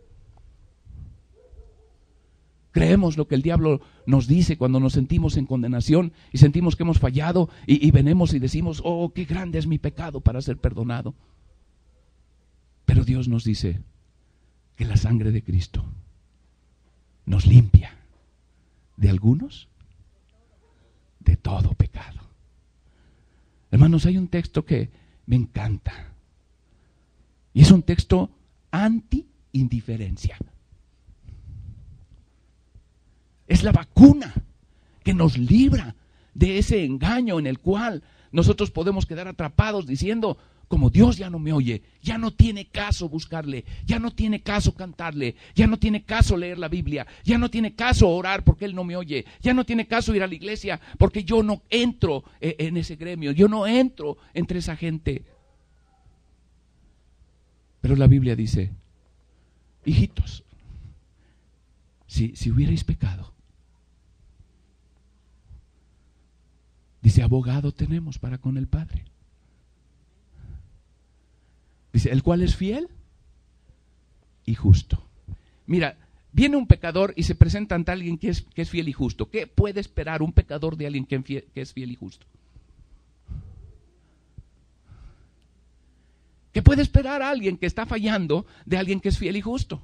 [SPEAKER 1] Creemos lo que el diablo nos dice cuando nos sentimos en condenación y sentimos que hemos fallado y, y venimos y decimos, oh, qué grande es mi pecado para ser perdonado. Pero Dios nos dice que la sangre de Cristo nos limpia de algunos, de todo pecado. Hermanos, hay un texto que me encanta y es un texto anti-indiferencia. Es la vacuna que nos libra de ese engaño en el cual nosotros podemos quedar atrapados diciendo, como Dios ya no me oye, ya no tiene caso buscarle, ya no tiene caso cantarle, ya no tiene caso leer la Biblia, ya no tiene caso orar porque Él no me oye, ya no tiene caso ir a la iglesia porque yo no entro en ese gremio, yo no entro entre esa gente. Pero la Biblia dice, hijitos, si, si hubierais pecado, dice, abogado tenemos para con el Padre. Dice, el cual es fiel y justo. Mira, viene un pecador y se presenta ante alguien que es, que es fiel y justo. ¿Qué puede esperar un pecador de alguien que, que es fiel y justo? ¿Qué puede esperar alguien que está fallando de alguien que es fiel y justo?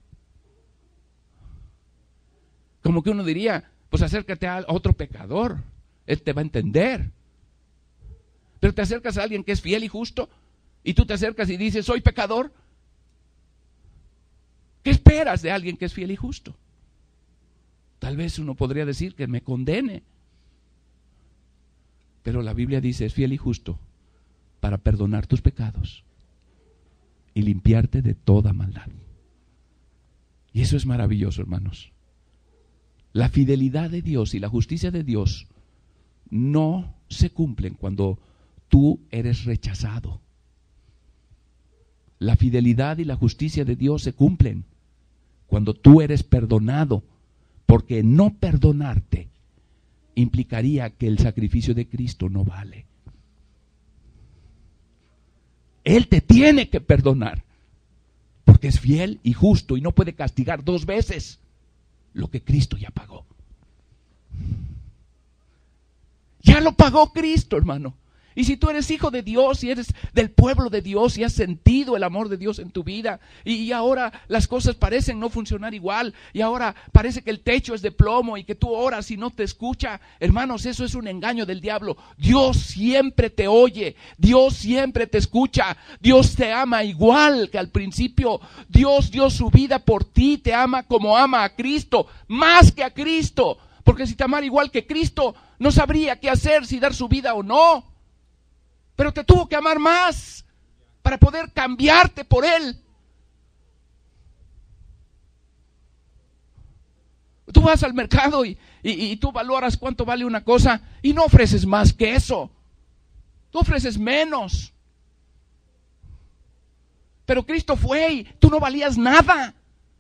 [SPEAKER 1] Como que uno diría, pues acércate a otro pecador, él te va a entender. Pero te acercas a alguien que es fiel y justo y tú te acercas y dices, soy pecador. ¿Qué esperas de alguien que es fiel y justo? Tal vez uno podría decir que me condene. Pero la Biblia dice, es fiel y justo para perdonar tus pecados y limpiarte de toda maldad. Y eso es maravilloso, hermanos. La fidelidad de Dios y la justicia de Dios no se cumplen cuando tú eres rechazado. La fidelidad y la justicia de Dios se cumplen cuando tú eres perdonado, porque no perdonarte implicaría que el sacrificio de Cristo no vale. Él te tiene que perdonar, porque es fiel y justo y no puede castigar dos veces lo que Cristo ya pagó. Ya lo pagó Cristo, hermano.
[SPEAKER 2] Y si tú eres hijo de Dios y eres del pueblo de Dios y has sentido el amor de Dios en tu vida y, y ahora las cosas parecen no funcionar igual y ahora parece que el techo es de plomo y que tú oras y no te escucha, hermanos, eso es un engaño del diablo. Dios siempre te oye, Dios siempre te escucha, Dios te ama igual que al principio. Dios dio su vida por ti, te ama como ama a Cristo, más que a Cristo, porque si te amara igual que Cristo no sabría qué hacer, si dar su vida o no. Pero te tuvo que amar más para poder cambiarte por Él. Tú vas al mercado y, y, y tú valoras cuánto vale una cosa y no ofreces más que eso. Tú ofreces menos. Pero Cristo fue y tú no valías nada.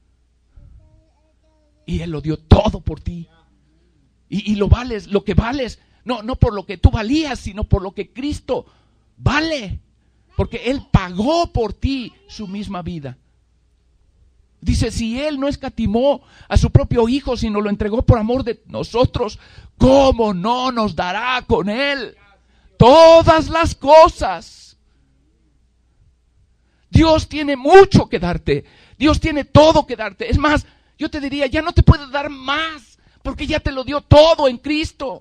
[SPEAKER 2] Y Él lo dio todo por ti. Y, y lo vales, lo que vales, no, no por lo que tú valías, sino por lo que Cristo vale, porque Él pagó por ti su misma vida. Dice, si Él no escatimó a su propio Hijo, sino lo entregó por amor de nosotros, ¿cómo no nos dará con Él todas las cosas? Dios tiene mucho que darte, Dios tiene todo que darte. Es más, yo te diría, ya no te puede dar más, porque ya te lo dio todo en Cristo.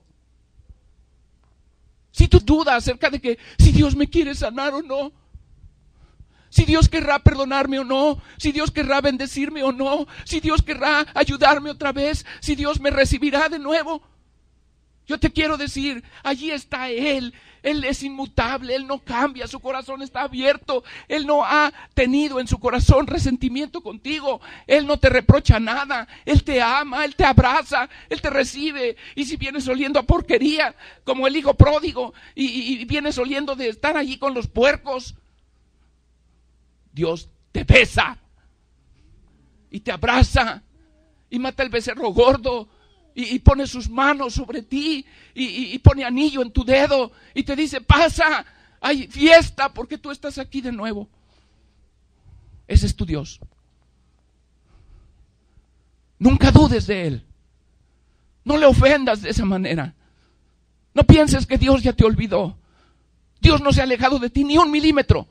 [SPEAKER 2] Si tú dudas acerca de que si Dios me quiere sanar o no, si Dios querrá perdonarme o no, si Dios querrá bendecirme o no, si Dios querrá ayudarme otra vez, si Dios me recibirá de nuevo, yo te quiero decir, allí está Él. Él es inmutable, Él no cambia, su corazón está abierto. Él no ha tenido en su corazón resentimiento contigo. Él no te reprocha nada. Él te ama, Él te abraza, Él te recibe. Y si vienes oliendo a porquería, como el hijo pródigo, y, y, y vienes oliendo de estar allí con los puercos, Dios te besa y te abraza y mata el becerro gordo. Y, y pone sus manos sobre ti y, y, y pone anillo en tu dedo y te dice, pasa, hay fiesta porque tú estás aquí de nuevo. Ese es tu Dios. Nunca dudes de Él. No le ofendas de esa manera. No pienses que Dios ya te olvidó. Dios no se ha alejado de ti ni un milímetro.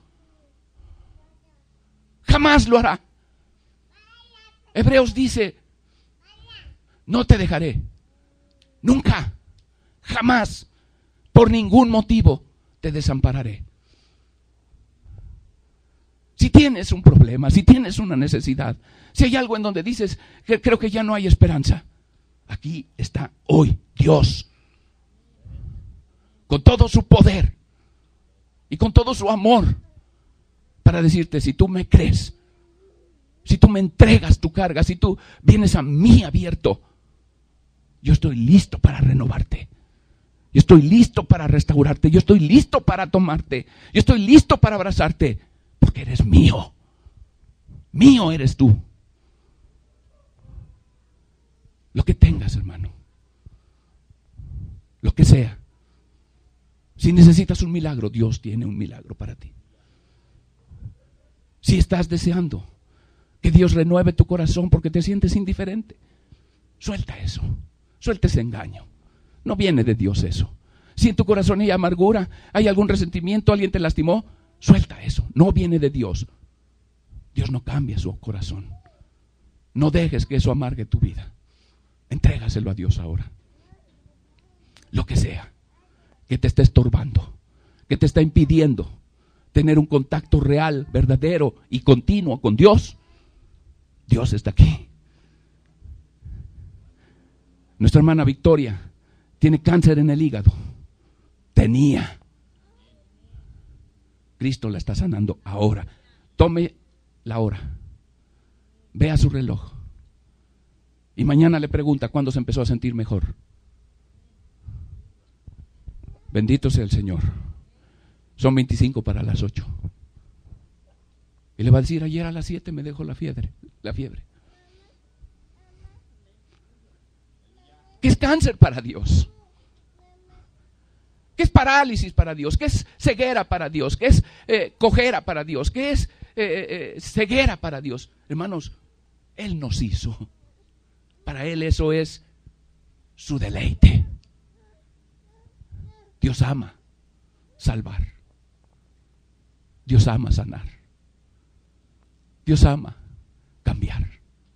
[SPEAKER 2] Jamás lo hará. Hebreos dice, no te dejaré, nunca, jamás, por ningún motivo te desampararé. Si tienes un problema, si tienes una necesidad, si hay algo en donde dices que creo que ya no hay esperanza, aquí está hoy Dios, con todo su poder y con todo su amor, para decirte, si tú me crees, si tú me entregas tu carga, si tú vienes a mí abierto, yo estoy listo para renovarte. Yo estoy listo para restaurarte. Yo estoy listo para tomarte. Yo estoy listo para abrazarte. Porque eres mío. Mío eres tú. Lo que tengas, hermano. Lo que sea. Si necesitas un milagro, Dios tiene un milagro para ti. Si estás deseando que Dios renueve tu corazón porque te sientes indiferente, suelta eso. Suelta ese engaño. No viene de Dios eso. Si en tu corazón hay amargura, hay algún resentimiento, alguien te lastimó, suelta eso. No viene de Dios. Dios no cambia su corazón. No dejes que eso amargue tu vida. Entrégaselo a Dios ahora. Lo que sea que te esté estorbando, que te está impidiendo tener un contacto real, verdadero y continuo con Dios, Dios está aquí. Nuestra hermana Victoria tiene cáncer en el hígado. Tenía. Cristo la está sanando ahora. Tome la hora. Vea su reloj. Y mañana le pregunta cuándo se empezó a sentir mejor. Bendito sea el Señor. Son veinticinco para las ocho. Y le va a decir, ayer a las siete me dejó la fiebre. La fiebre. ¿Qué es cáncer para Dios? ¿Qué es parálisis para Dios? ¿Qué es ceguera para Dios? ¿Qué es eh, cojera para Dios? ¿Qué es eh, eh, ceguera para Dios? Hermanos, Él nos hizo. Para Él eso es su deleite. Dios ama. salvar. Dios ama sanar. Dios ama cambiar.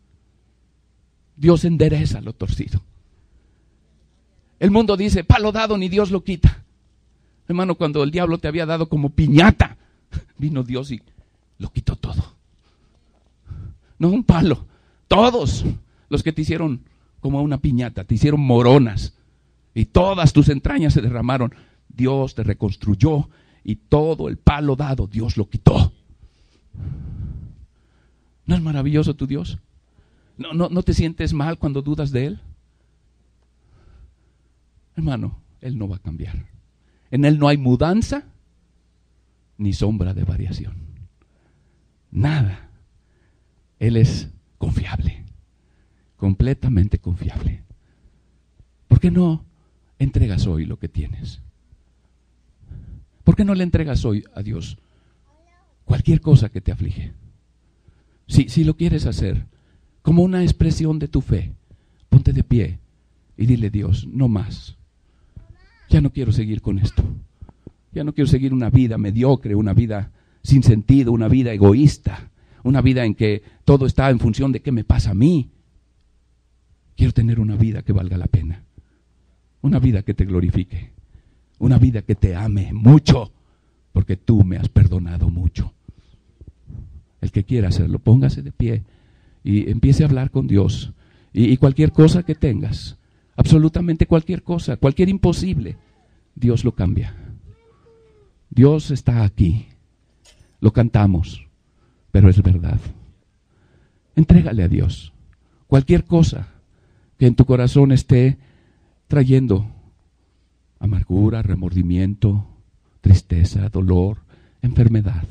[SPEAKER 2] Dios endereza lo torcido. El mundo dice, palo dado ni Dios lo quita. Hermano, cuando el diablo te había dado como piñata, vino Dios y lo quitó todo. No un palo, todos los que te hicieron como una piñata, te hicieron moronas y todas tus entrañas se derramaron. Dios te reconstruyó y todo el palo dado Dios lo quitó. ¿No es maravilloso tu Dios? ¿No, no, no te sientes mal cuando dudas de Él? Hermano, Él no va a cambiar. En Él no hay mudanza ni sombra de variación. Nada. Él es confiable, completamente confiable. ¿Por qué no entregas hoy lo que tienes? ¿Por qué no le entregas hoy a Dios cualquier cosa que te aflige? Si, si lo quieres hacer como una expresión de tu fe, ponte de pie y dile: Dios, no más. Ya no quiero seguir con esto. Ya no quiero seguir una vida mediocre, una vida sin sentido, una vida egoísta, una vida en que todo está en función de qué me pasa a mí. Quiero tener una vida que valga la pena, una vida que te glorifique, una vida que te ame mucho, porque tú me has perdonado mucho. El que quiera hacerlo, póngase de pie y empiece a hablar con Dios. Y, y cualquier cosa que tengas, absolutamente cualquier cosa, cualquier imposible, Dios lo cambia. Dios está aquí. Lo cantamos, pero es verdad. Entrégale a Dios cualquier cosa que en tu corazón esté trayendo amargura, remordimiento, tristeza, dolor, enfermedad.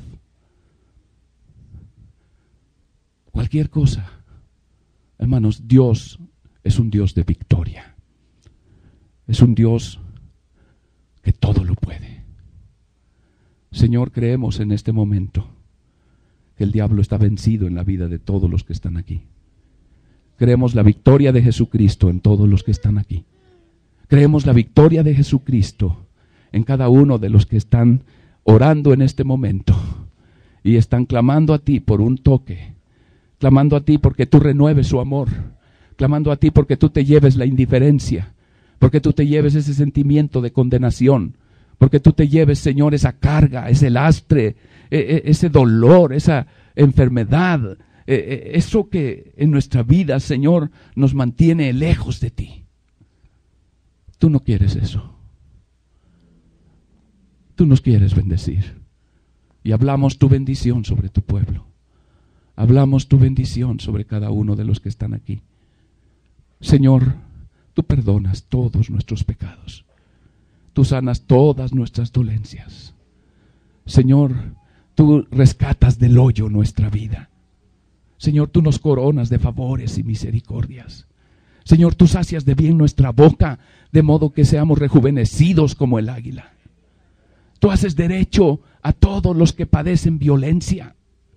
[SPEAKER 2] Cualquier cosa. Hermanos, Dios es un Dios de victoria. Es un Dios que todo lo puede. Señor, creemos en este momento que el diablo está vencido en la vida de todos los que están aquí. Creemos la victoria de Jesucristo en todos los que están aquí. Creemos la victoria de Jesucristo en cada uno de los que están orando en este momento y están clamando a ti por un toque, clamando a ti porque tú renueves su amor, clamando a ti porque tú te lleves la indiferencia, porque tú te lleves ese sentimiento de condenación, porque tú te lleves, Señor, esa carga, ese lastre, ese dolor, esa enfermedad, eso que en nuestra vida, Señor, nos mantiene lejos de ti. Tú no quieres eso. Tú nos quieres bendecir. Y hablamos tu bendición sobre tu pueblo. Hablamos tu bendición sobre cada uno de los que están aquí. Señor, tú perdonas todos nuestros pecados. Tú sanas todas nuestras dolencias. Señor, tú rescatas del hoyo nuestra vida. Señor, tú nos coronas de favores y misericordias. Señor, tú sacias de bien nuestra boca, de modo que seamos rejuvenecidos como el águila. Tú haces derecho a todos los que padecen violencia.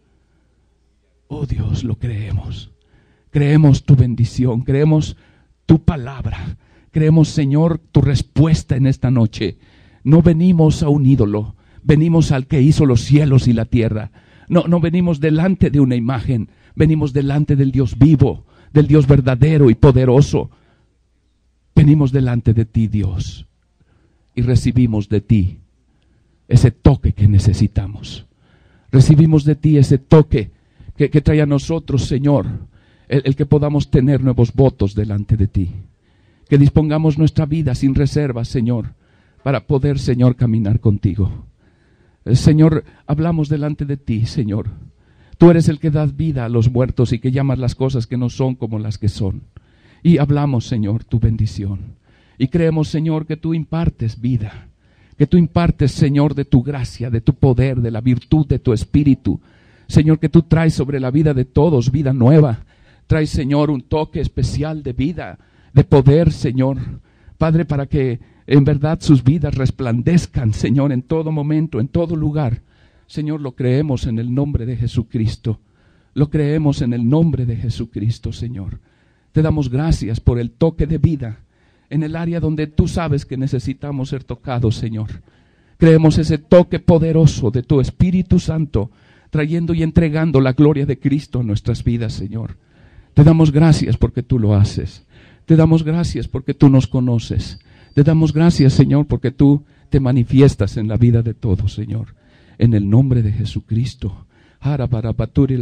[SPEAKER 2] Oh Dios, lo creemos. Creemos tu bendición, creemos tu palabra. Creemos, Señor, tu respuesta en esta noche. No venimos a un ídolo, venimos al que hizo los cielos y la tierra. No, no venimos delante de una imagen, venimos delante del Dios vivo, del Dios verdadero y poderoso. Venimos delante de ti, Dios, y recibimos de ti ese toque que necesitamos. Recibimos de ti ese toque que, que trae a nosotros, Señor, el, el que podamos tener nuevos votos delante de ti. Que dispongamos nuestra vida sin reservas, Señor, para poder, Señor, caminar contigo. Señor, hablamos delante de ti, Señor. Tú eres el que das vida a los muertos y que llamas las cosas que no son como las que son. Y hablamos, Señor, tu bendición. Y creemos, Señor, que tú impartes vida. Que tú impartes, Señor, de tu gracia, de tu poder, de la virtud de tu espíritu. Señor, que tú traes sobre la vida de todos vida nueva. Traes, Señor, un toque especial de vida, de poder, Señor. Padre, para que en verdad sus vidas resplandezcan, Señor, en todo momento, en todo lugar. Señor, lo creemos en el nombre de Jesucristo. Lo creemos en el nombre de Jesucristo, Señor. Te damos gracias por el toque de vida en el área donde tú sabes que necesitamos ser tocados, Señor. Creemos ese toque poderoso de tu Espíritu Santo, trayendo y entregando la gloria de Cristo en nuestras vidas, Señor. Te damos gracias porque tú lo haces. Te damos gracias porque tú nos conoces. Te damos gracias, Señor, porque tú te manifiestas en la vida de todos, Señor. En el nombre de Jesucristo. Aleluya,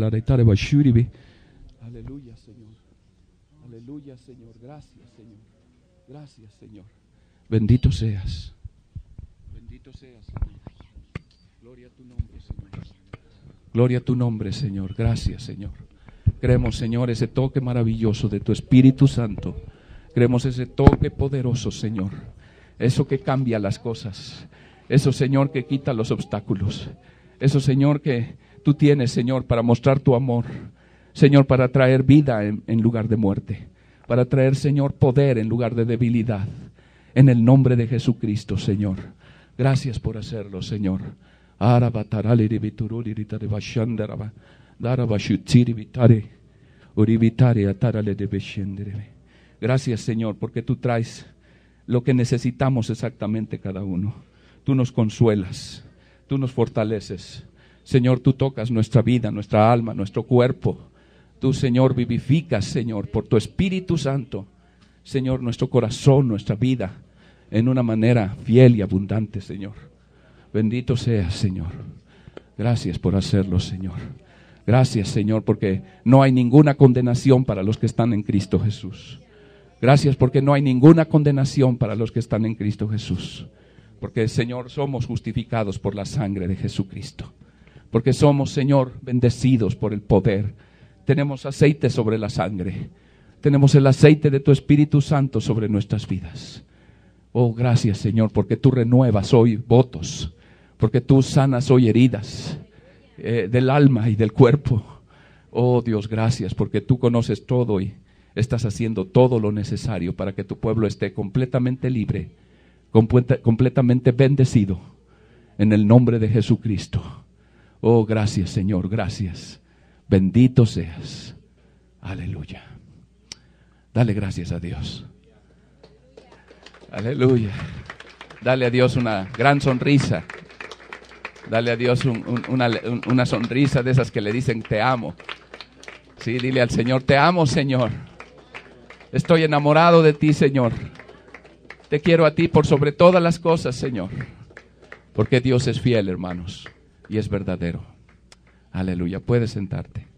[SPEAKER 2] Señor. Aleluya, Señor. Gracias, Señor. Gracias, Señor. Bendito seas. Bendito seas, Señor. Gloria a tu nombre, Señor. Gloria a tu nombre, Señor. Gracias, Señor. Creemos, Señor, ese toque maravilloso de tu Espíritu Santo. Creemos ese toque poderoso, Señor. Eso que cambia las cosas. Eso, Señor, que quita los obstáculos. Eso, Señor, que tú tienes, Señor, para mostrar tu amor. Señor, para traer vida en, en lugar de muerte. Para traer, Señor, poder en lugar de debilidad. En el nombre de Jesucristo, Señor. Gracias por hacerlo, Señor. Gracias, Señor, porque tú traes lo que necesitamos exactamente cada uno. Tú nos consuelas, tú nos fortaleces. Señor, tú tocas nuestra vida, nuestra alma, nuestro cuerpo. Tú, Señor, vivificas, Señor, por tu Espíritu Santo, Señor, nuestro corazón, nuestra vida, en una manera fiel y abundante, Señor. Bendito seas, Señor. Gracias por hacerlo, Señor. Gracias, Señor, porque no hay ninguna condenación para los que están en Cristo Jesús. Gracias porque no hay ninguna condenación para los que están en Cristo Jesús. Porque, Señor, somos justificados por la sangre de Jesucristo. Porque somos, Señor, bendecidos por el poder. Tenemos aceite sobre la sangre. Tenemos el aceite de tu Espíritu Santo sobre nuestras vidas. Oh, gracias, Señor, porque tú renuevas hoy votos. Porque tú sanas hoy heridas eh, del alma y del cuerpo. Oh, Dios, gracias, porque tú conoces todo y estás haciendo todo lo necesario para que tu pueblo esté completamente libre, completa, completamente bendecido, en el nombre de Jesucristo. Oh, gracias, Señor, gracias. Bendito seas. Aleluya. Dale gracias a Dios. Aleluya. Dale a Dios una gran sonrisa. Dale a Dios un, un, una, un, una sonrisa de esas que le dicen te amo. Sí, dile al Señor, te amo, Señor. Estoy enamorado de ti, Señor. Te quiero a ti por sobre todas las cosas, Señor. Porque Dios es fiel, hermanos, y es verdadero. Aleluya. Puedes sentarte.